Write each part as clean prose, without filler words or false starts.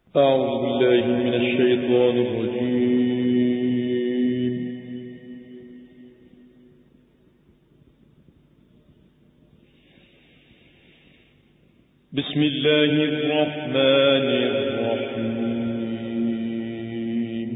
أعوذ بالله من الشيطان الرجيم. بسم الله الرحمن الرحيم.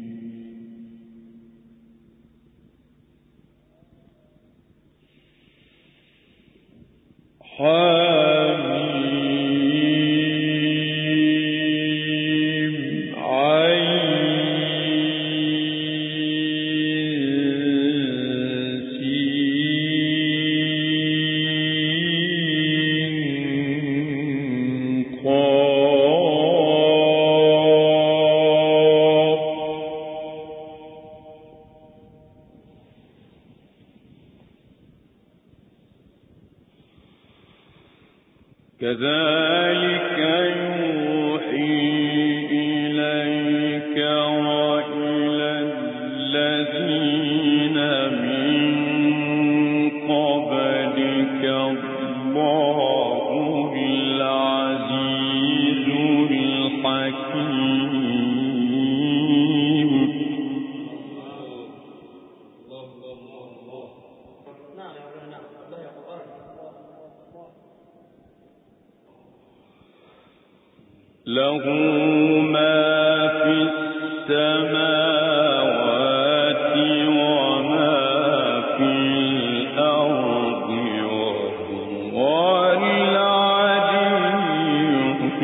كذلك يوحي إليك وإلى الذين من قبلك الله العزيز الحكيم. له ما في السماوات وما في الأرض وهو العلي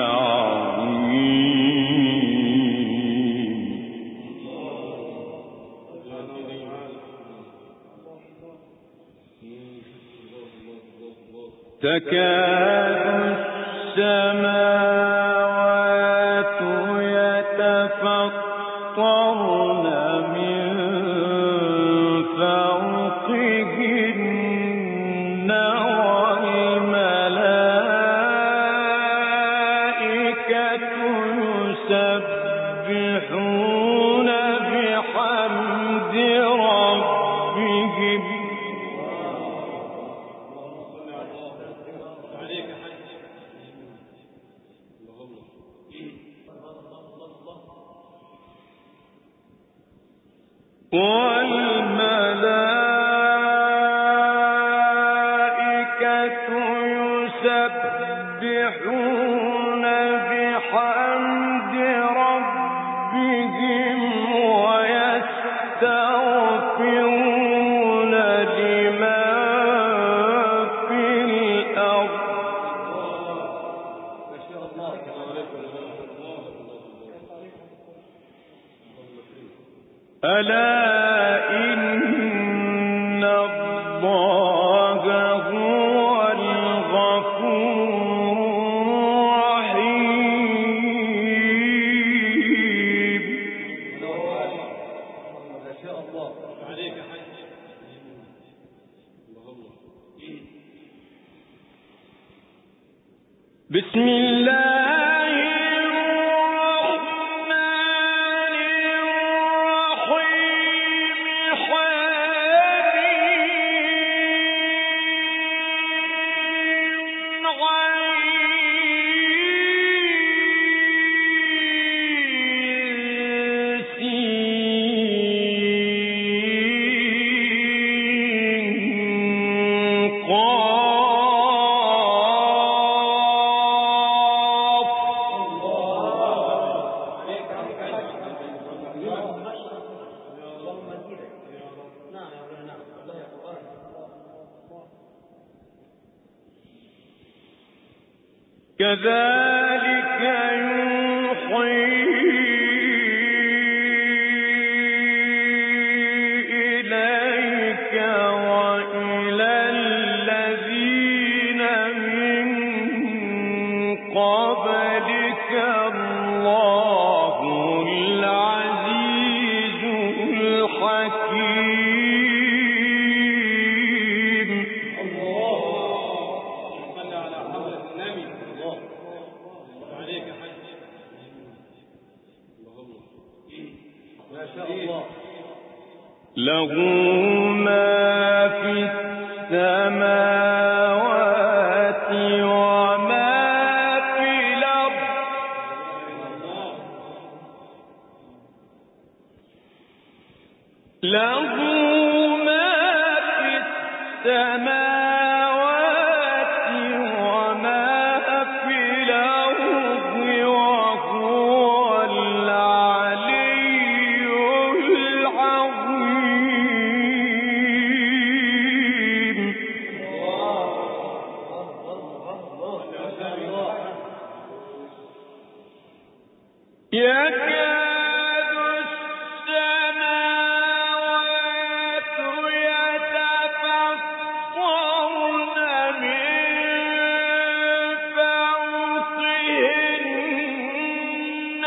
العظيم. تكاد السماوات يتفطرن من فوقهن والملائكة يسبحون بحمد ربهم والملائكة يسبحون بحمد ربهم ويستغفرون لمن في الأرض. ألا إن الله هو الغفور الرحيم. ما شاء الله عليك حج. بسم الله كذلك يوحي إليك وإلى الذين من قبلك الله العزيز الحكيم. له ما في السماوات وما في الأرض له ما في السماوات وما في الأرض وهو العلي العظيم. يكاد السماوات يتفطرن من فوقهن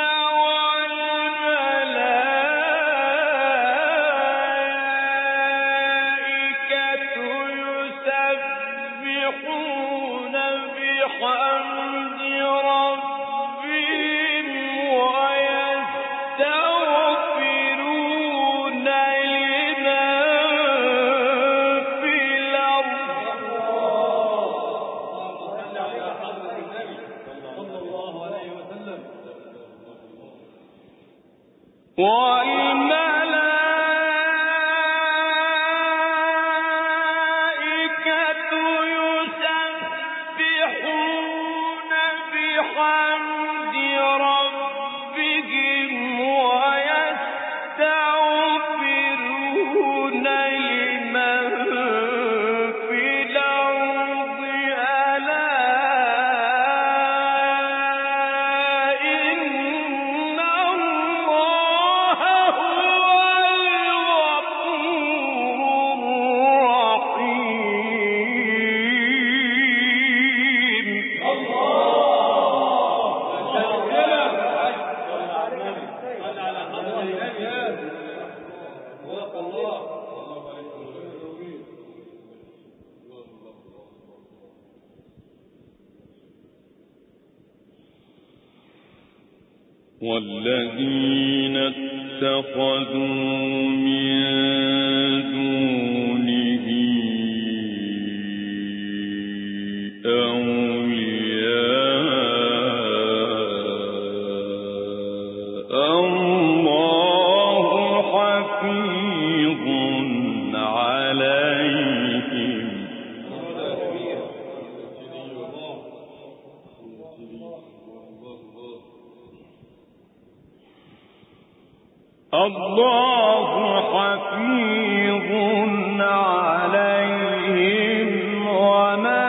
والملائكة يسبحون بحمد ربهم ويستغفرون لمن في الأرض والملائكة يسبحون بحمد ربهم ويستغفرون لمن في الأرض ألا إن الله هو الغفور الرحيم. والذين اتخذوا من دونه أولياء الله حفيظ عليهم الله حفيظ عليهم وما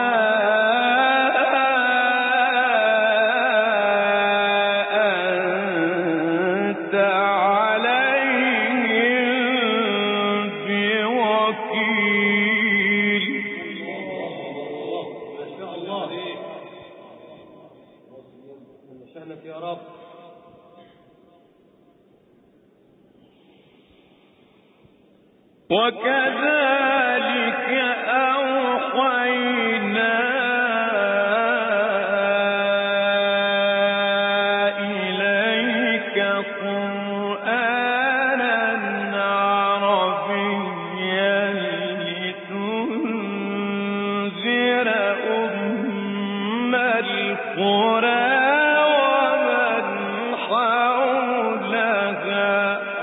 أنت عليهم بوكيل. ما شاء الله شأنك يا رب. وكذلك أوحينا إليك قرآنا عربيا لتنذر أم القرى ومن حولها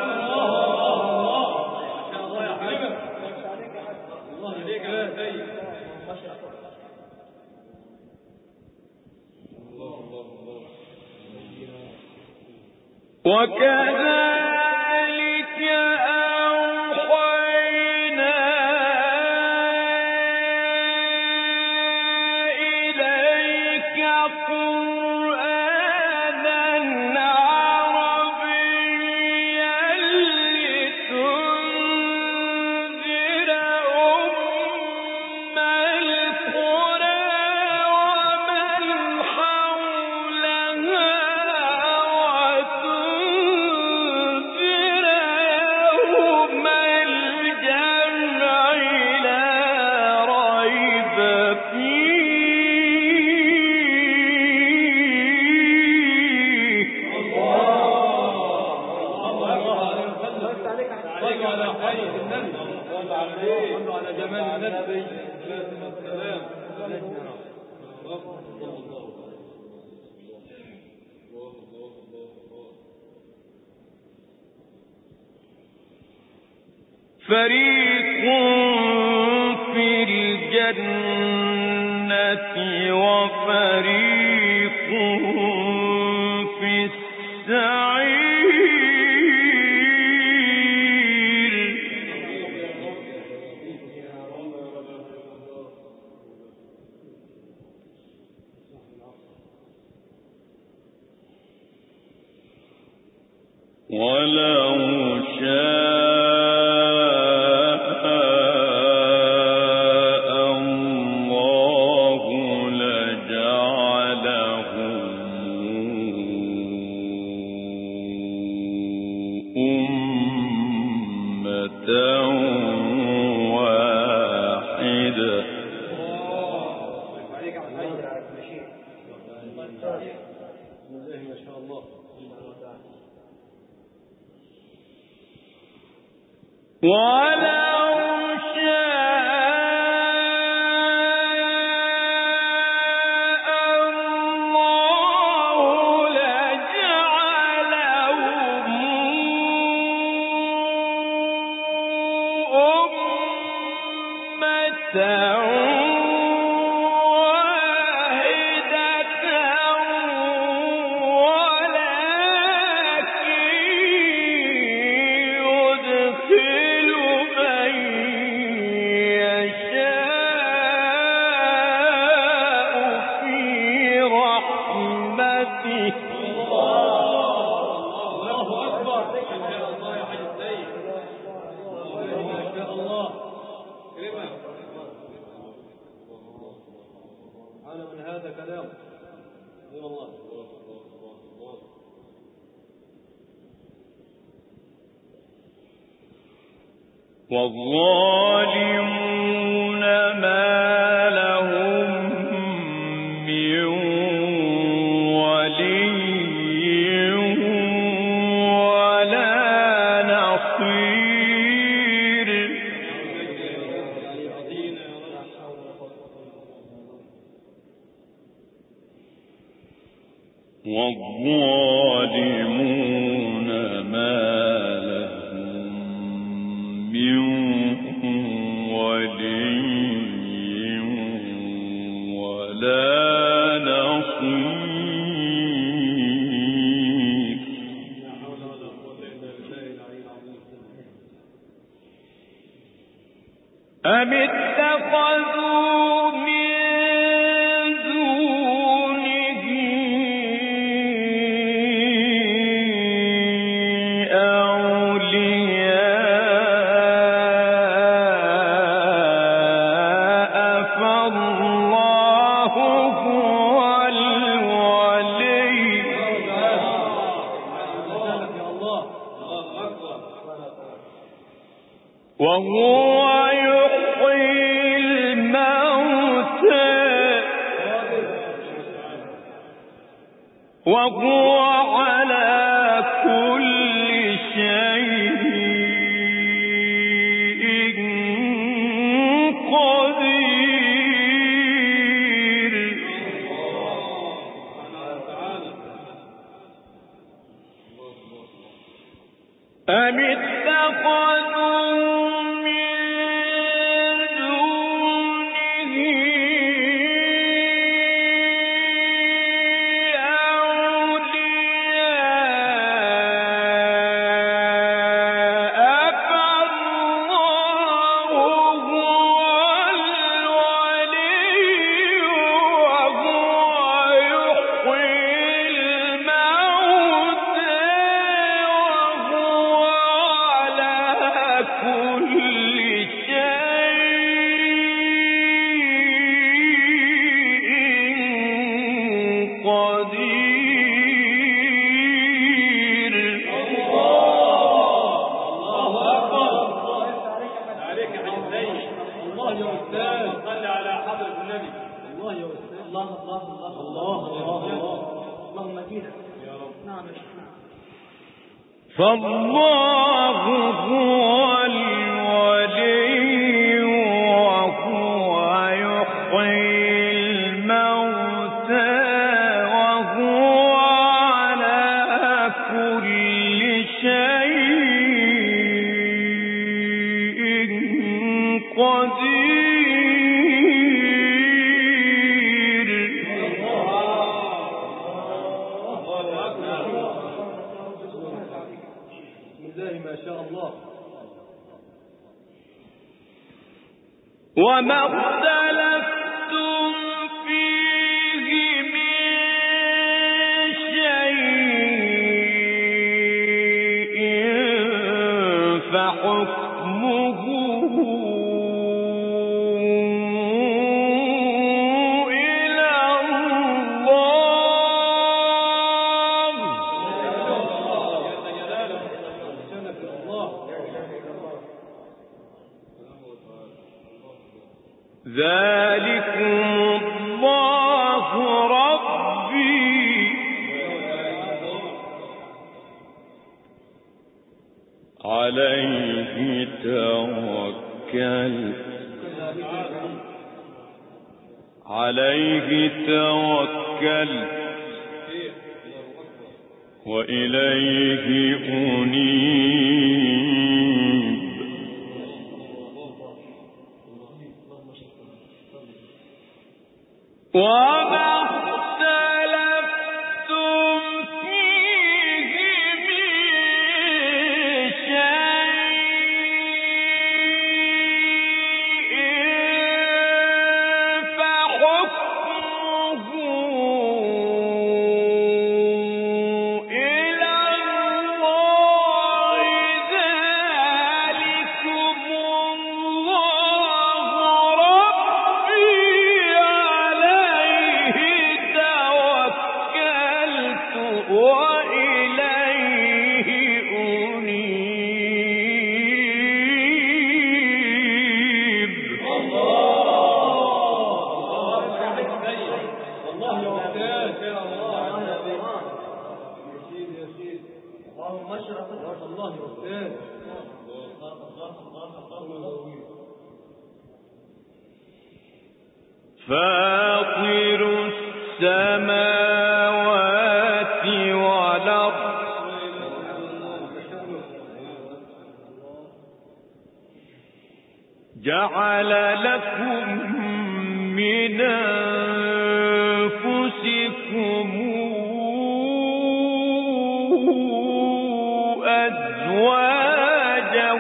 وكذلك أوحينا إليك قرآنا عربيا لتنذر أم القرى ومن حولها وتنذر فريق في الجنة وفريق في السعير ولو شاء الله لجعلهم أمة واحدة ما شاء الله. ولو شاء الله لجعلهم أمة والظالمون ما لهم من ولي ولا نصير والظالمون ما أم اتخذوا من دونه أولياء فالله هو الولي وهو وهو على كل شيء قدير أم اتخذوا فالله هو الولي وهو يحيي الموتى وهو على كل شيء الله ما شاء الله. وما اختلفتم فيه من شيء فحكمه ذلكم الله ربي عليه توكلت وإليه أنيب وما اختلفتم فيه من شيء فحكمه إلى الله ذلكم الله ربي عليه توكلت وإليه أنيب والله يا أستاذ يا الله يا سيدي يا سيدي اللهم اشرف الله يا أستاذ فاطر السماوات والأرض جعل لكم من أنفسكم أزواجا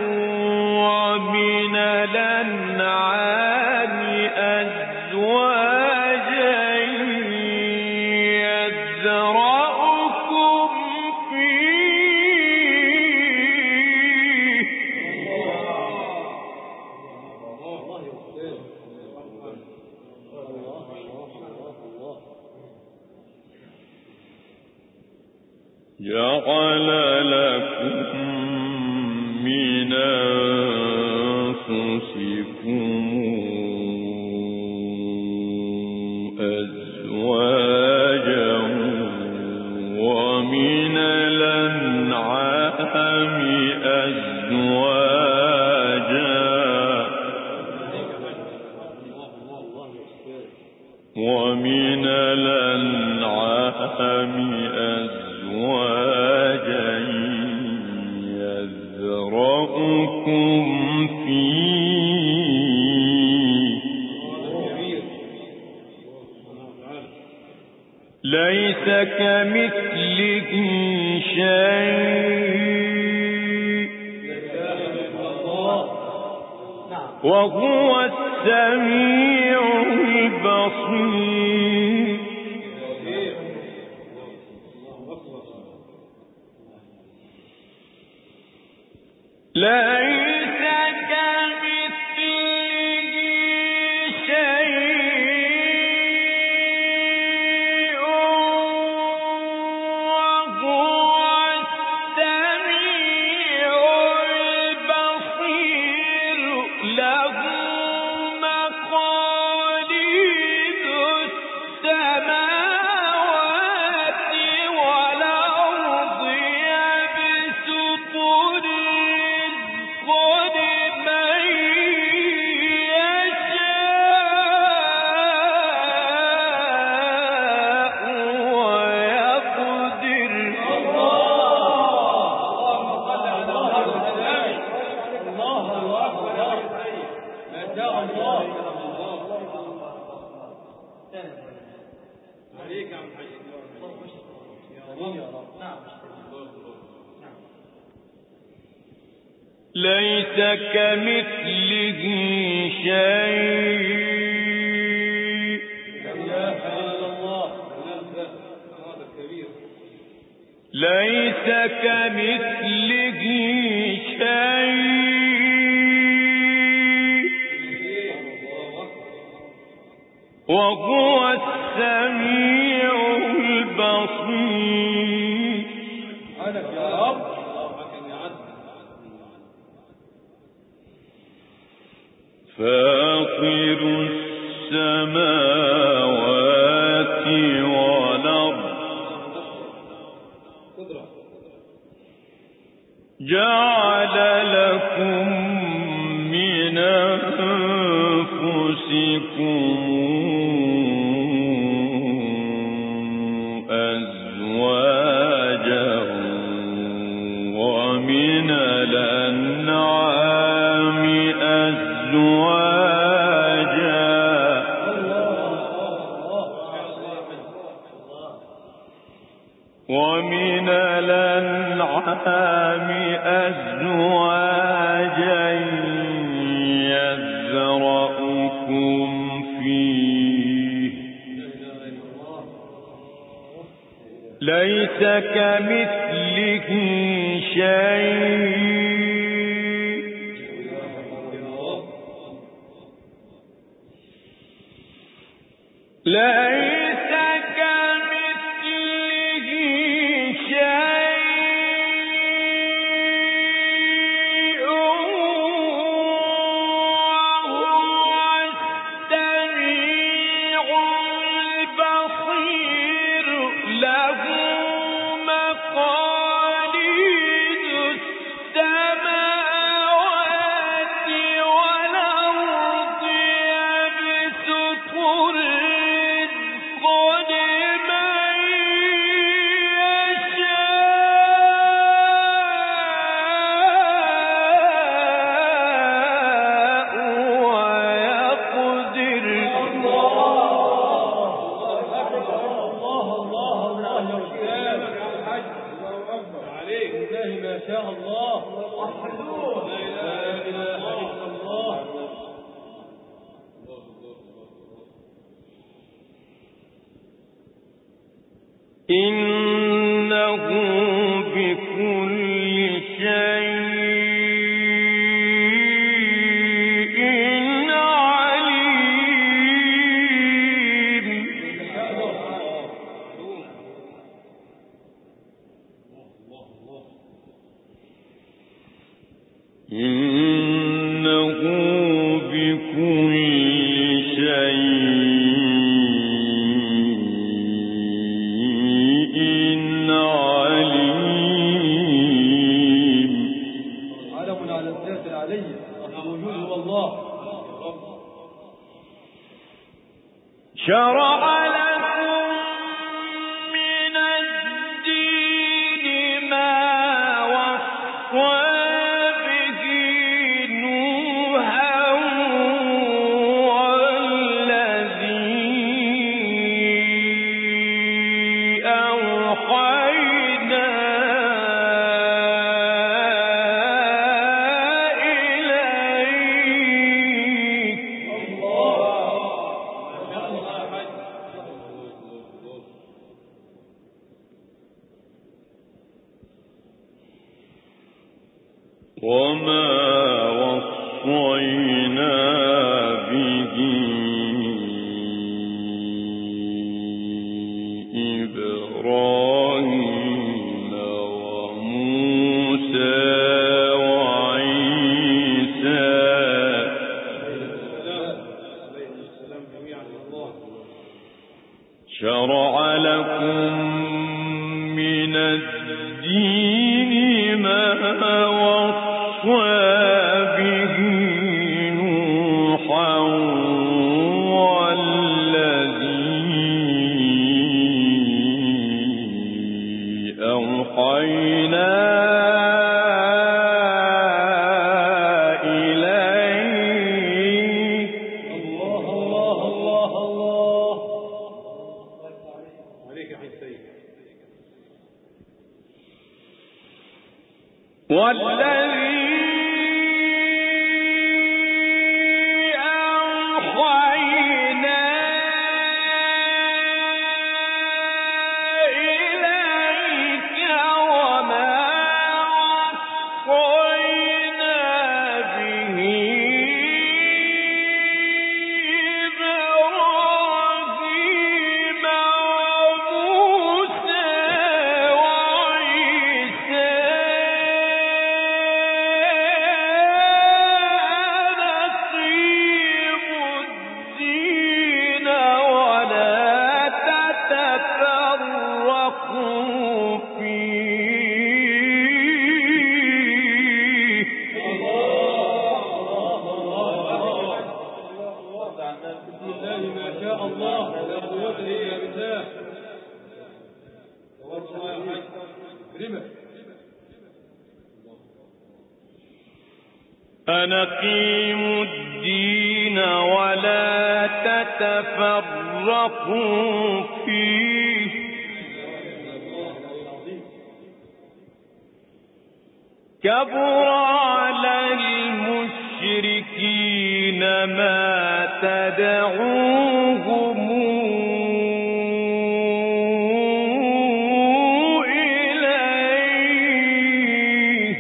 ومن الأنعام أزواجا يذرأكم فيه جعل لكم من أنفسكم أزواجا ومن الأنعام أزواجا ومن الأنعام أزواجا يذرأكم فيه ليس كمثله شيء وهو السميع البصير ليس كمثله شيء وهو السميع البصير له مقاليد السماوات والأرض يبسط الرزق يا رب. نعم. ليس كمثله شيء. لا إله إلا الله. هذا كبير. ليس كمثله شيء وهو السميع البصير. أنا يا رب. فاطر السماوات والأرض جعل لكم من أنفسكم أزواجا ومن الأنعام أزواجا يذرأكم فيه ليس كمثله شيء ليس كمثله شيء وهو السميع البصير له مقاليد السماوات والأرض يبسط الرزق لمن يشاء ويقدر. ما شاء الله. وحدوه. لا إله إلا الله. إنه بكل شيء عليم. إنه بكل شيء عليم. علم على الذات العلي الوجود هو الله. شرع لكم من الدين ما وصى به نوحا والذي أوحينا إليك وما وصينا به إبراهيم وموسى وعيسى شرع لكم من الدين ما وصى به نوحا والذي أوحينا إليك الله الله الله الله. عليك يا حسين. أن أقيموا الدين ولا تتفرقوا فيه كبر على المشركين ما تدعوهم إليه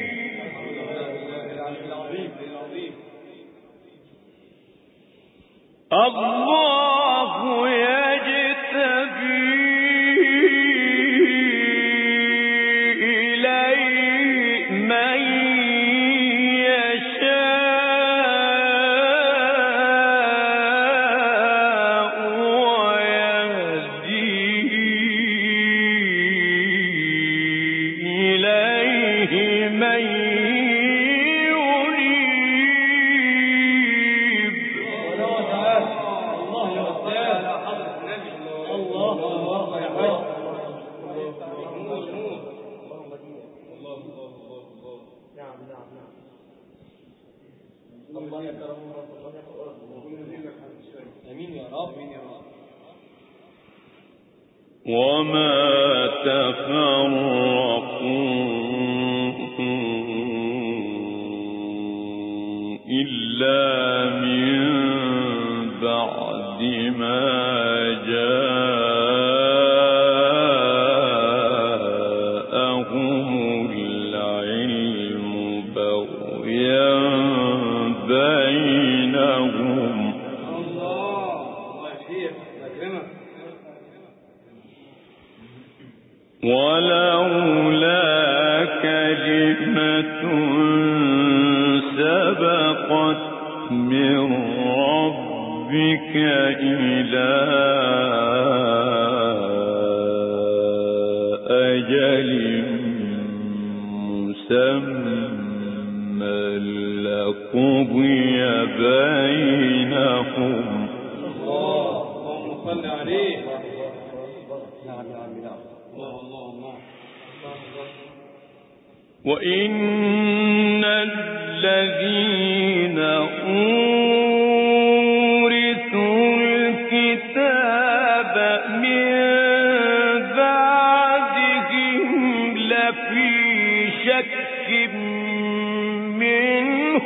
الله يجتبي إليه من يشاء ويهدي إليه من يريد. وما تفرقوا إلا من بعد ما جاءهم العلم بغيا بينهم ولولا كلمة سبقت من ربك إلى أجل مسمى لقضي بينهم. اللهم صل عليه. وإن الذين أورثوا الكتاب من بعدهم لفي شك منه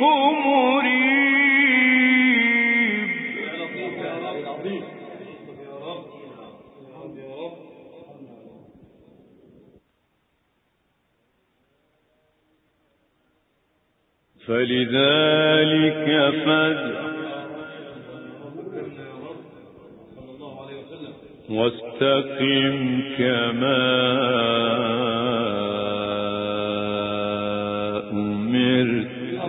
مريب. فلذلك فادع واستقم كما أمرت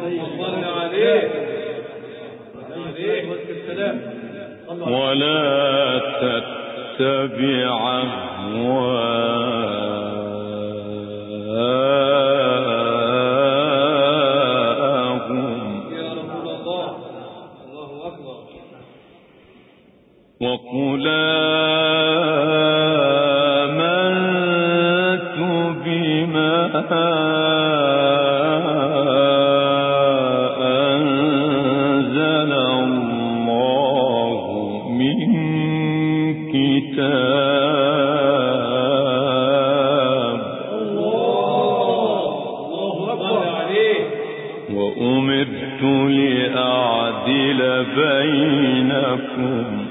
ولا تتبع وقل آمنت بما أنزل الله من كتاب. الله أكبر. بينكم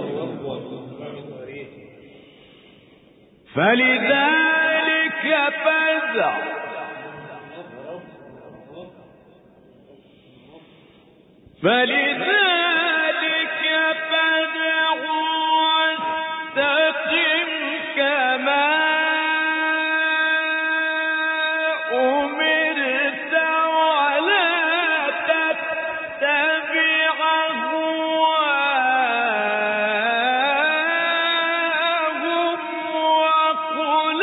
فلذلك فزع واستقم كما أمرت ولا تتبع أهواءهم وقل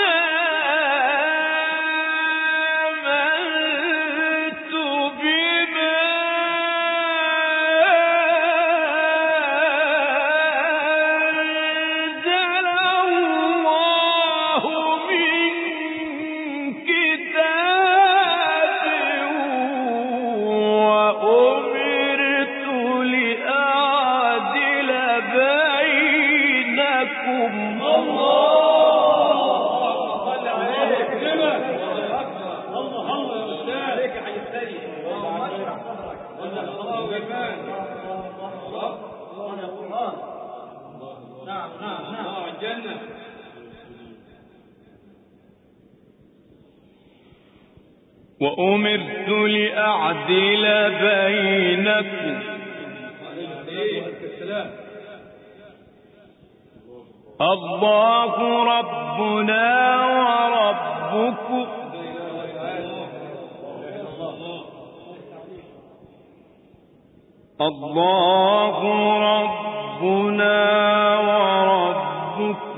آمنت بما أنزل الله من كتاب وأمرت لأعدل بينكم وأمرت لأعدل بينكم الله ربنا وربكم الله ربنا وربكم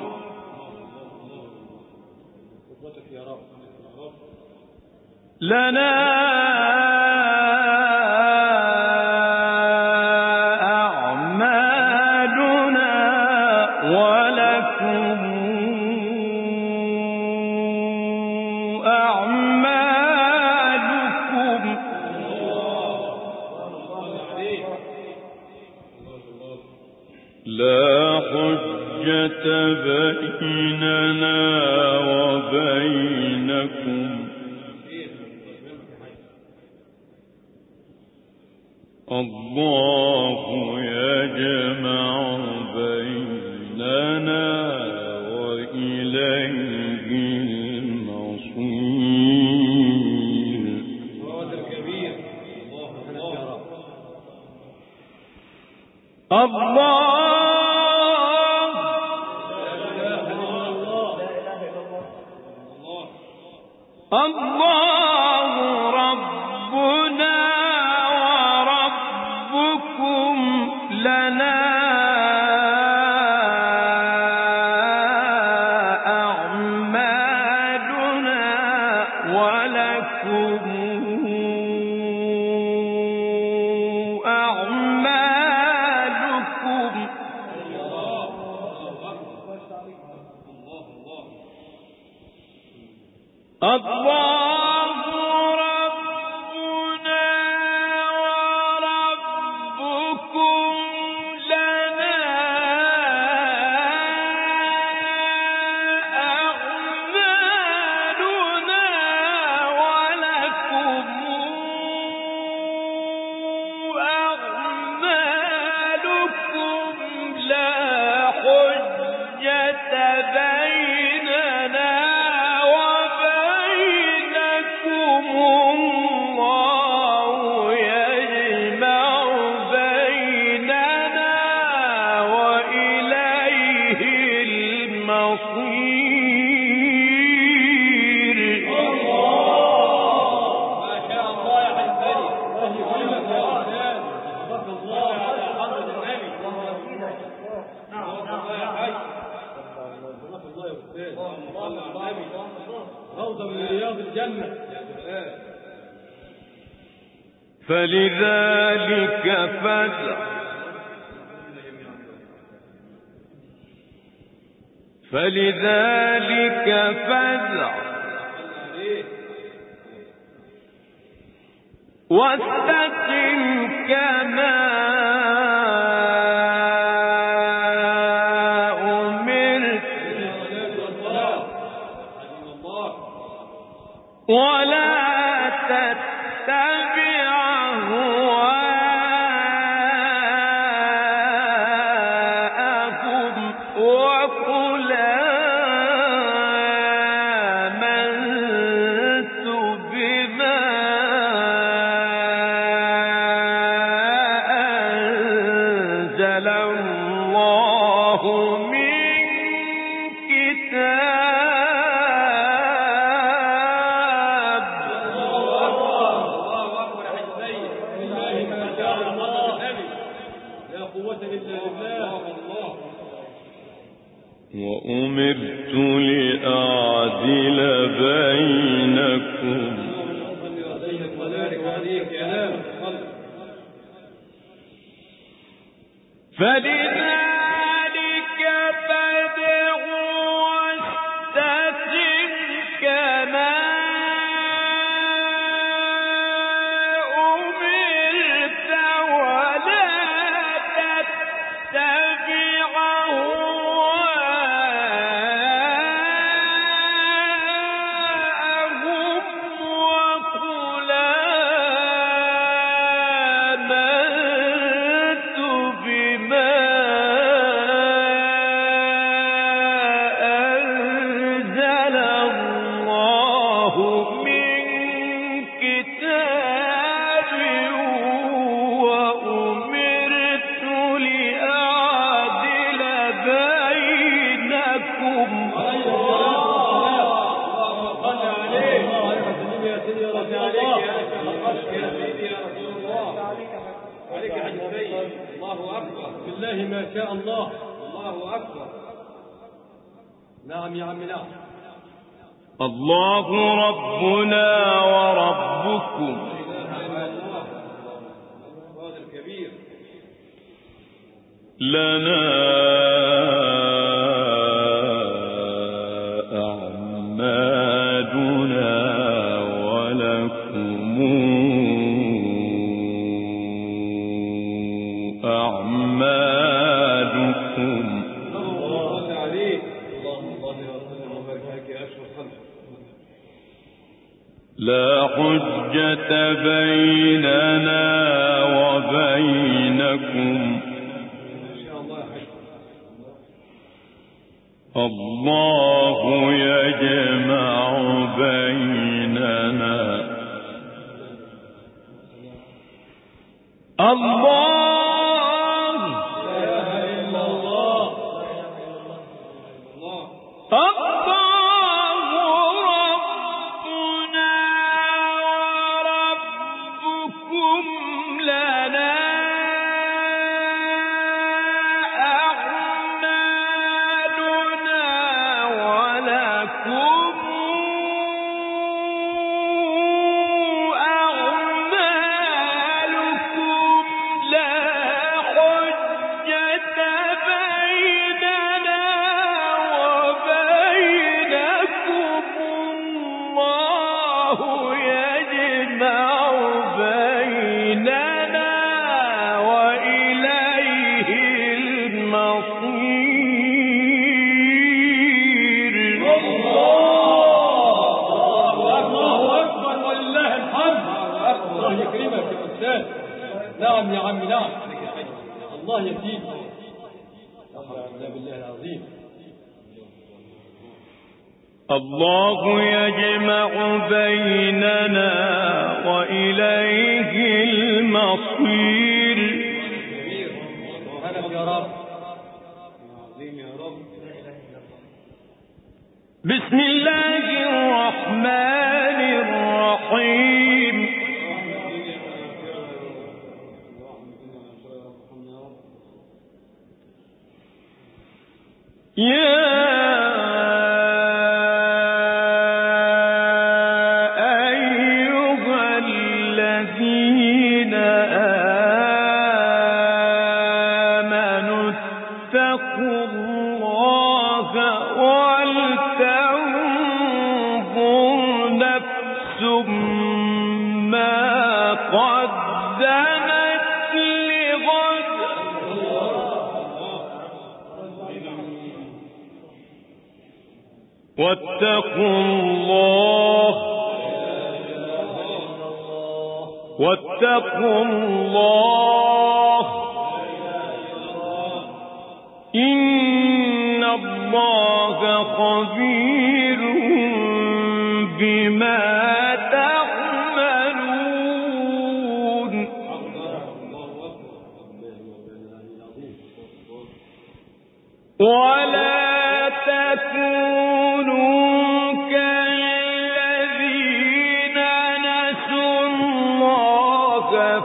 لنا أعمالنا ولكم أعمالكم لا حجة بيننا وبينكم الله يجمع بيننا وإليه المصير الله ربنا وربكم لنا أعمالنا ولكم أعمالكم الله ربنا وربكم لنا أعمالنا ولكم أعمالكم لا حجة بيننا وبينكم الله يجمع بيننا وإليه المصير فلذلك فزع واستقم كما أمرت ولا تتبع أهواءهم بينكم فلذلك فادع واستقم كما أمرت ولا تتبع أهواءهم وقل آمنت بما أنزل الله من كتاب وأمرت لأعدل بينكم الله أكبر بالله ما شاء الله. الله أكبر. نعم يا عم نعم. الله ربنا وربكم لنا أعمالنا ولكم أعمالكم لا حجة بيننا وبينكم الله يجمع بيننا الله ربنا وربكم لنا أعمالنا ولكم أعمالكم لا حجة بيننا وبينكم الله يجمع بيننا وإليه المصير. الله أكبر ولله الحمد. الله يكرمك يا أستاذ. نعم يا عم نعم. الله يزيد. لا حول ولا قوة بالله العظيم. الله يجمع بيننا وإليه المصير. سبحانك يا رب. عظيم يا رب. بسم الله الرحمن الرحيم. يا أيها الذين آمنوا اتقوا الله ولتنظر نفس ما قدمت لغد واتقوا الله إن الله خبير بما تعملون. ولا تكونوا كالذين نسوا الله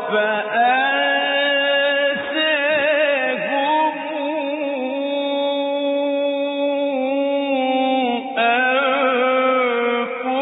فأنساهم أنفسهم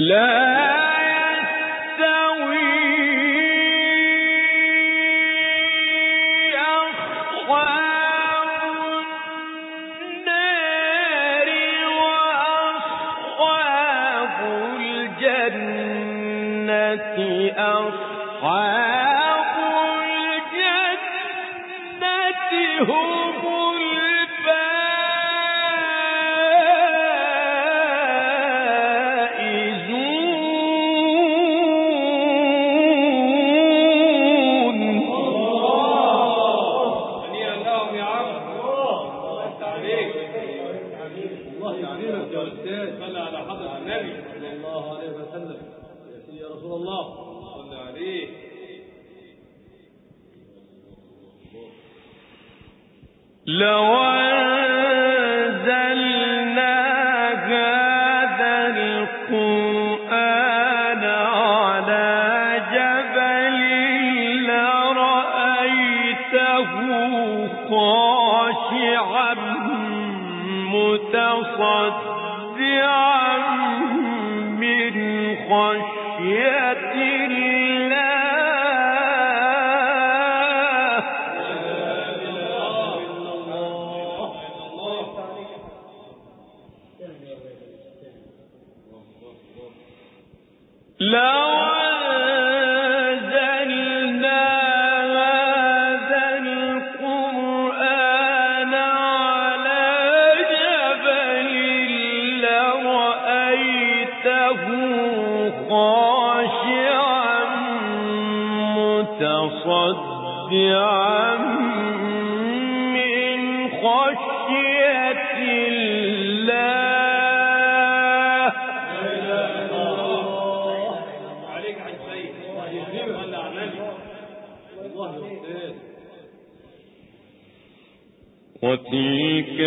وتلك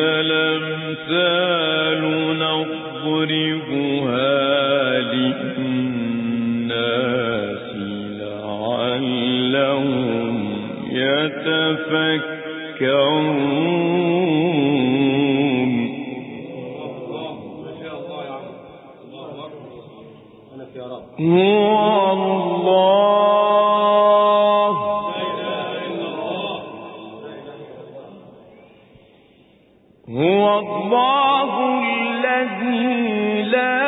الأمثال نضربها للناس لعلهم يتفكرون. هو الله هو الله الذي لا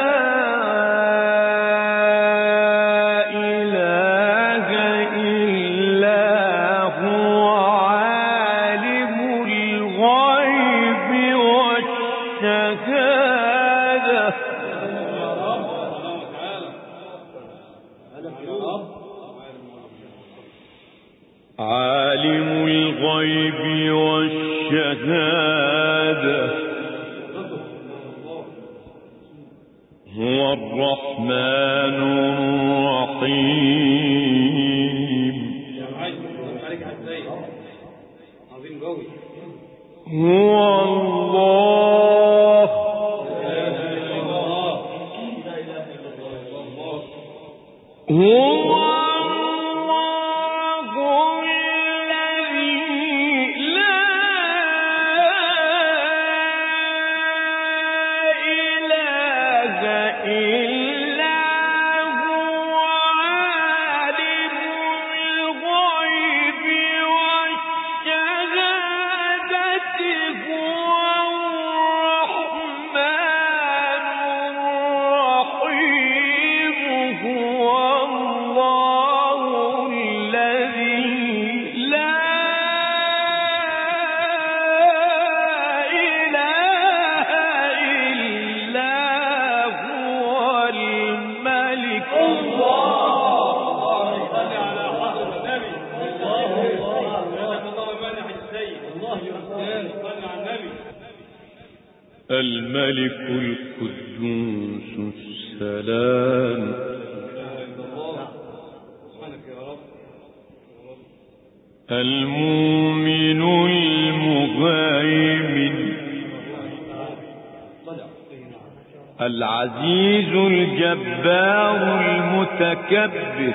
إله إلا هو عالم الغيب والشهادة. عالم الغيب والشهادة هو الرحمن الرحيم. هو الله هو الملك القدوس السلام المؤمن المهيمن العزيز الجبار المتكبر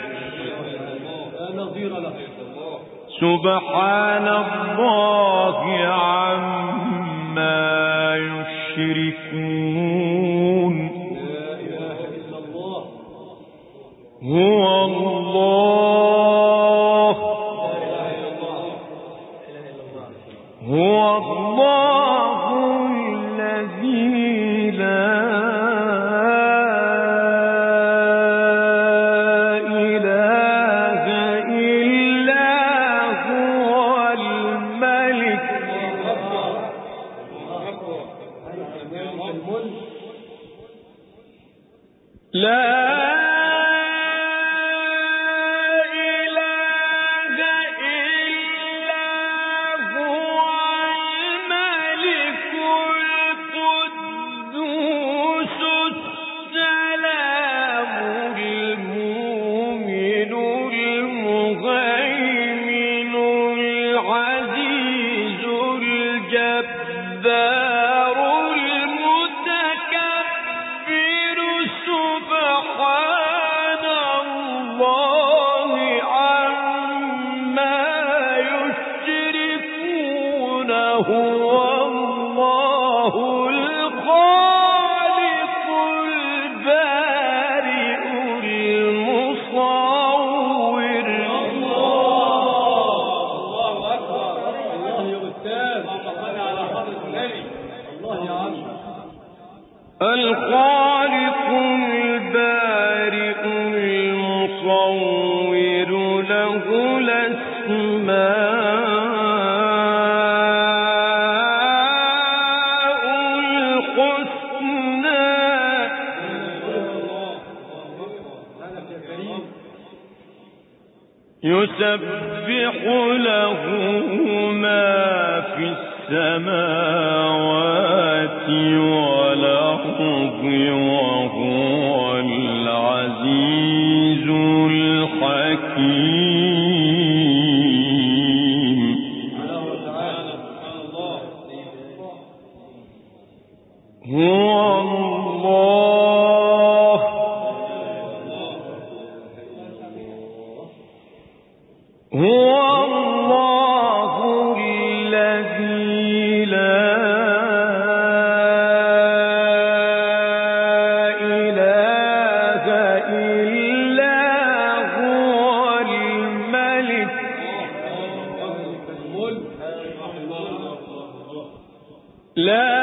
سبحان الله عما يشركون. هو الله الخالق البارئ المصور. الله أكبر. الله يا أستاذ، صل على حضرة النبي. الله يا عم. الخالق البارئ المصور له الأسماء الحسنى. يسبح له ما في السماوات والأرض وهو العزيز الحكيم. هو الله الذي لا إله إلا هو الملك. لا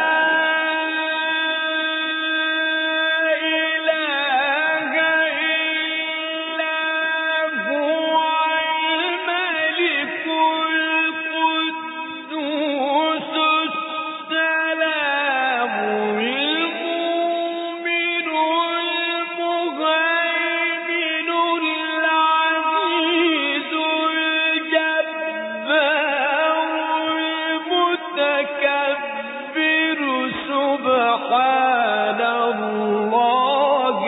سبحان الله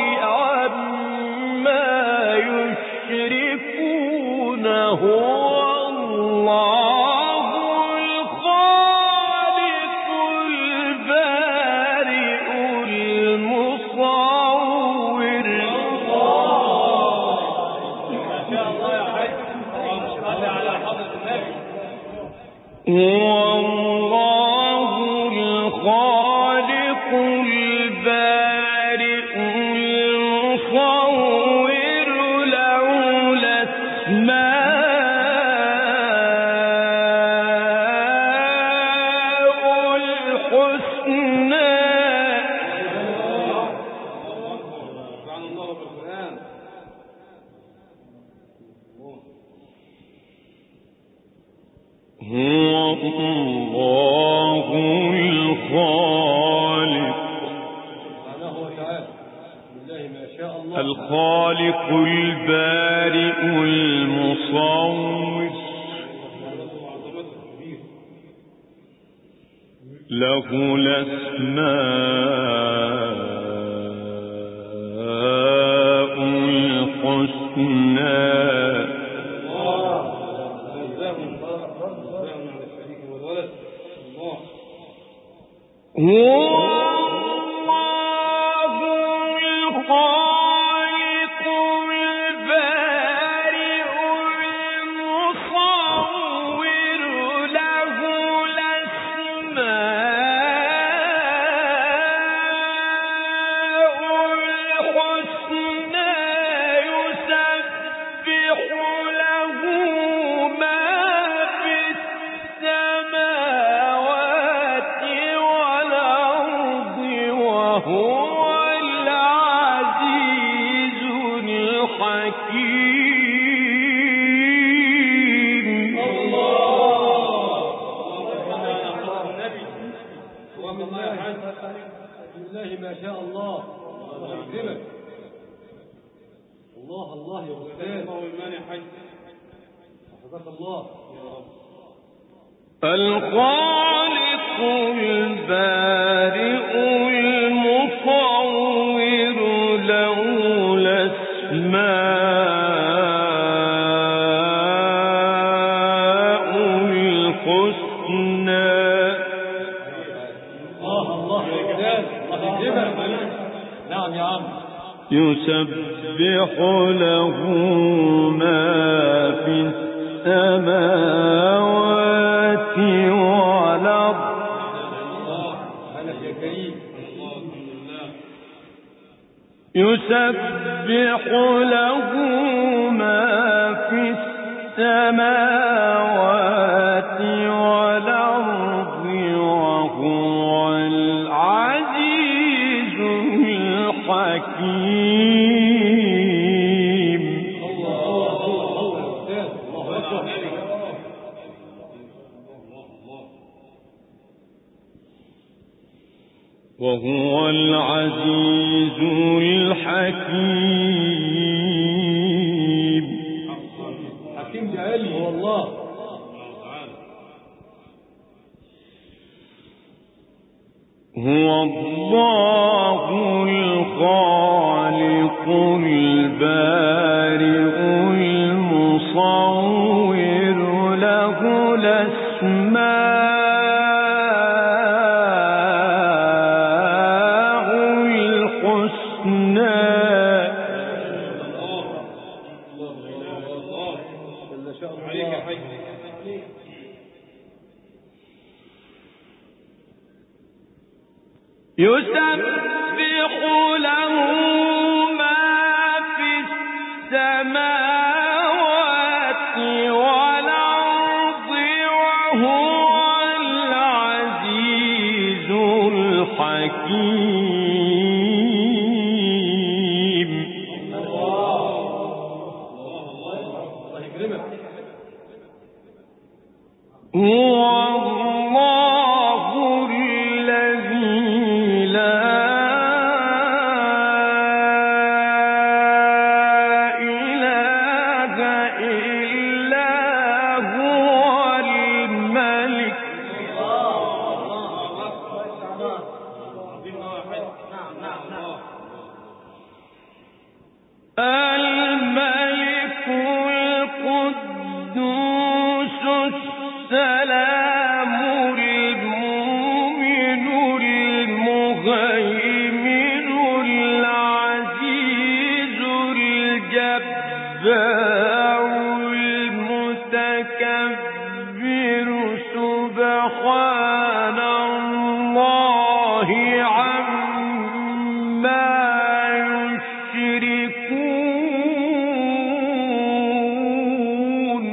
عما يشركون. هو الله الخالق البارئ المصور. ما شاء الله يا حاج. صل على حضرة النبي. هو الله الخالق البارئ المصور له الأسماء الحسنى. سبحان الله بالقرآن. هو الله الخالق سبحانه وتعالى. بسم الله ما شاء الله. الخالق البارئ المصور له الأسماء الحسنى. هو الله الخالق البارئ المصور له الأسماء الحسنى. يسبح له ما في السماوات والأرض وهو العزيز الحكيم. ومن الله يا حاج. بسم الله ما شاء الله. الله يكرمك. الله الله يا أستاذ. الله وإيمان يا حاج. حفظك الله يا رب. الخالق البارئ المصور له الأسماء الحسنى. الله الله يا أستاذ. الله يكرمك. نعم يا عم. يسبح له ما في السماوات والأرض يسبح له ما في السماوات والأرض وهو العزيز الحكيم. وهو العزيز الحكيم. حكيم جليل هو الله. هو الله الخالق البارئ المصور له الأسماء الحسنى. يسبح له ما في السماوات والأرض وهو العزيز الحكيم. هو الله الذي لا إله إلا هو الملك. الملك القدوس السلام المؤمن المهيمن العزيز الجبار المتكبر سبحان الله عما يشركون.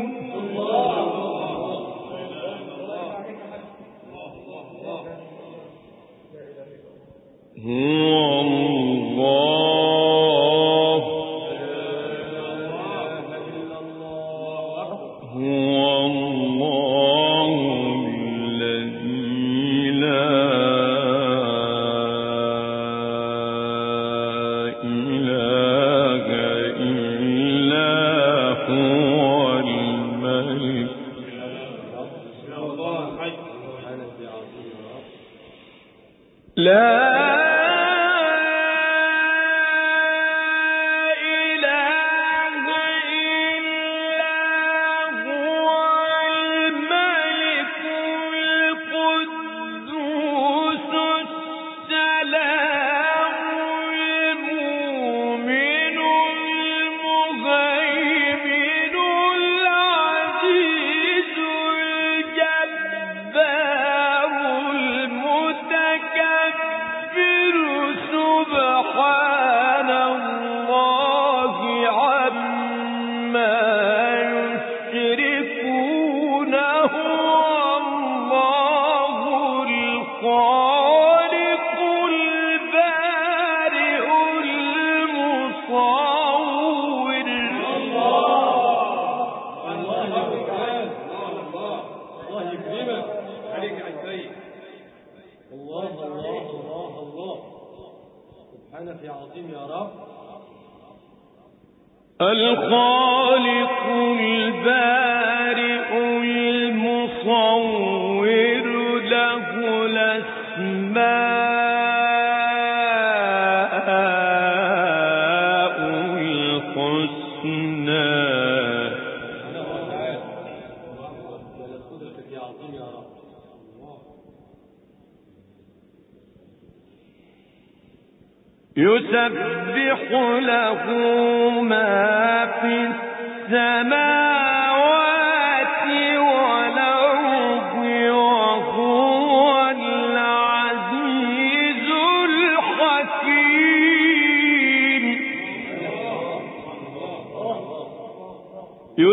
هو الله. هو الله الذي لا إله إلا هو الملك. لا سبحانك يا عظيم يا رب. الخالق البارئ المصور له الأسماء الحسنى. يسبح له ما في السماوات والأرض وهو العزيز الحكيم.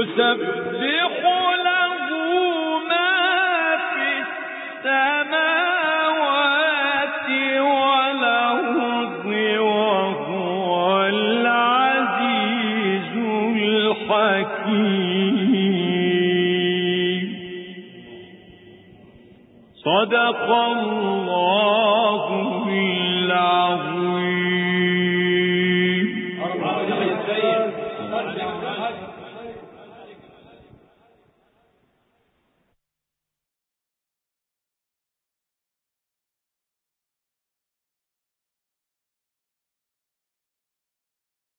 يسبح له ما في السماوات والأرض وهو العزيز الحكيم. صدق الله